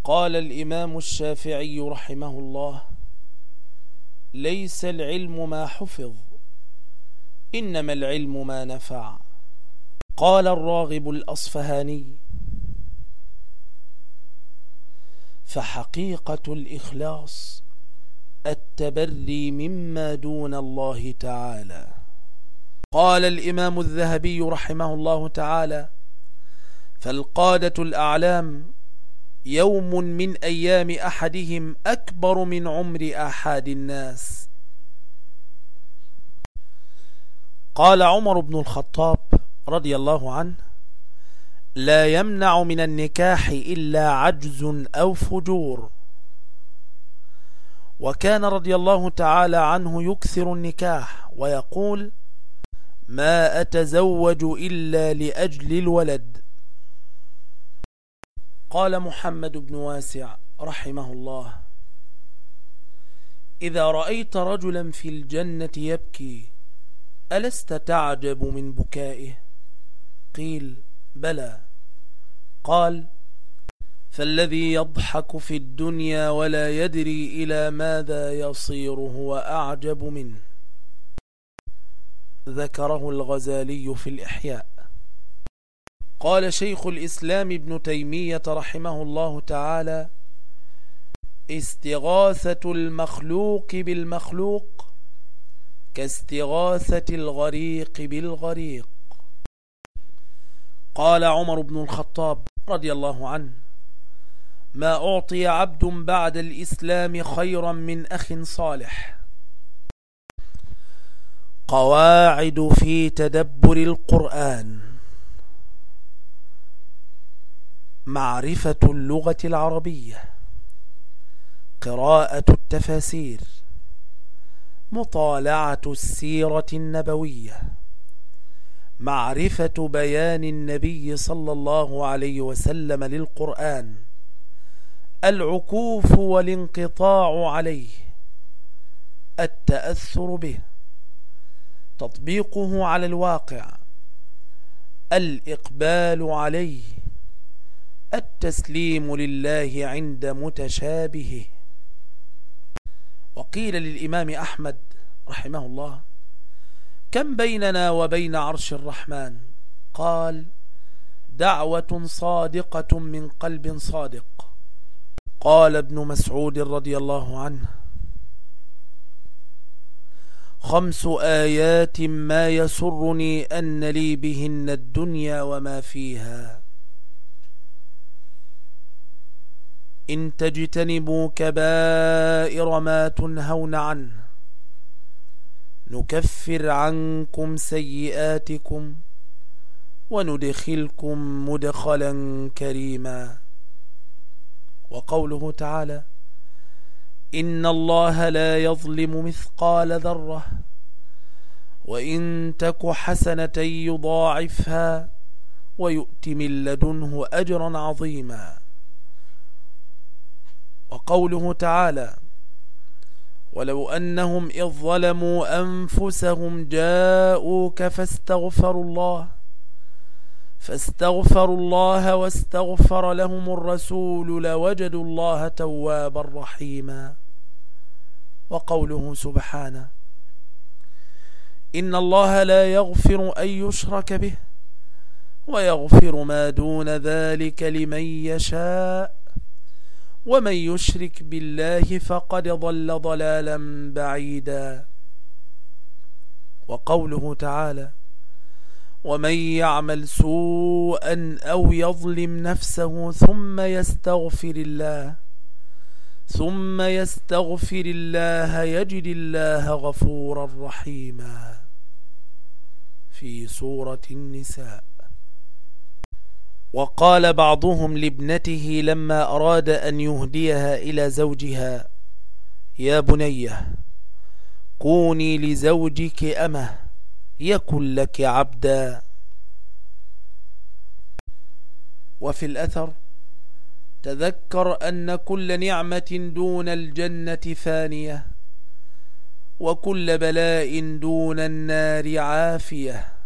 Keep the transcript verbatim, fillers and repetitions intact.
قال الإمام الشافعي رحمه الله: ليس العلم ما حفظ، إنما العلم ما نفع. قال الراغب الأصفهاني: فحقيقة الإخلاص التبري مما دون الله تعالى. قال الإمام الذهبي رحمه الله تعالى: فالقادة الأعلام يوم من أيام أحدهم أكبر من عمر آحاد الناس. قال عمر بن الخطاب رضي الله عنه: لا يمنع من النكاح إلا عجز أو فجور. وكان رضي الله تعالى عنه يكثر النكاح ويقول: ما أتزوج إلا لأجل الولد. قال محمد بن واسع رحمه الله: إذا رأيت رجلا في الجنة يبكي ألست تعجب من بكائه؟ قيل: بلى. قال: فالذي يضحك في الدنيا ولا يدري إلى ماذا يصير هو أعجب منه. ذكره الغزالي في الإحياء. قال شيخ الإسلام ابن تيمية رحمه الله تعالى: استغاثة المخلوق بالمخلوق كاستغاثة الغريق بالغريق. قال عمر بن الخطاب رضي الله عنه: ما أعطي عبد بعد الإسلام خيرا من أخ صالح. قواعد في تدبر القرآن: معرفة اللغة العربية، قراءة التفاسير، مطالعة السيرة النبوية، معرفة بيان النبي صلى الله عليه وسلم للقرآن، العكوف والانقطاع عليه، التأثر به، تطبيقه على الواقع، الإقبال عليه، التسليم لله عند متشابهه. وقيل للإمام أحمد رحمه الله: كم بيننا وبين عرش الرحمن؟ قال: دعوة صادقة من قلب صادق. قال ابن مسعود رضي الله عنه: خمس آيات ما يسرني أن لي بهن الدنيا وما فيها: إن تجتنبوا كبائر ما تنهون عنه نكفر عنكم سيئاتكم وندخلكم مدخلا كريما. وقوله تعالى: إن الله لا يظلم مثقال ذرة وإن تك حسنة يضاعفها ويؤت من لدنه أجرا عظيما. وقوله تعالى: ولو أنهم إذ ظلموا أنفسهم جاءوك فاستغفروا الله فاستغفروا الله واستغفر لهم الرسول لوجدوا الله توابا رحيما. وقوله سبحانه: إن الله لا يغفر أن يشرك به ويغفر ما دون ذلك لمن يشاء ومن يشرك بالله فقد ضل ضلالا بعيدا. وقوله تعالى: ومن يعمل سوءا أو يظلم نفسه ثم يستغفر الله ثم يستغفر الله يجد الله غفورا رحيما. في سورة النساء. وقال بعضهم لابنته لما أراد أن يهديها إلى زوجها: يا بنيه كوني لزوجك أمه يكن لك عبدا. وفي الأثر: تذكر أن كل نعمة دون الجنة فانية وكل بلاء دون النار عافية.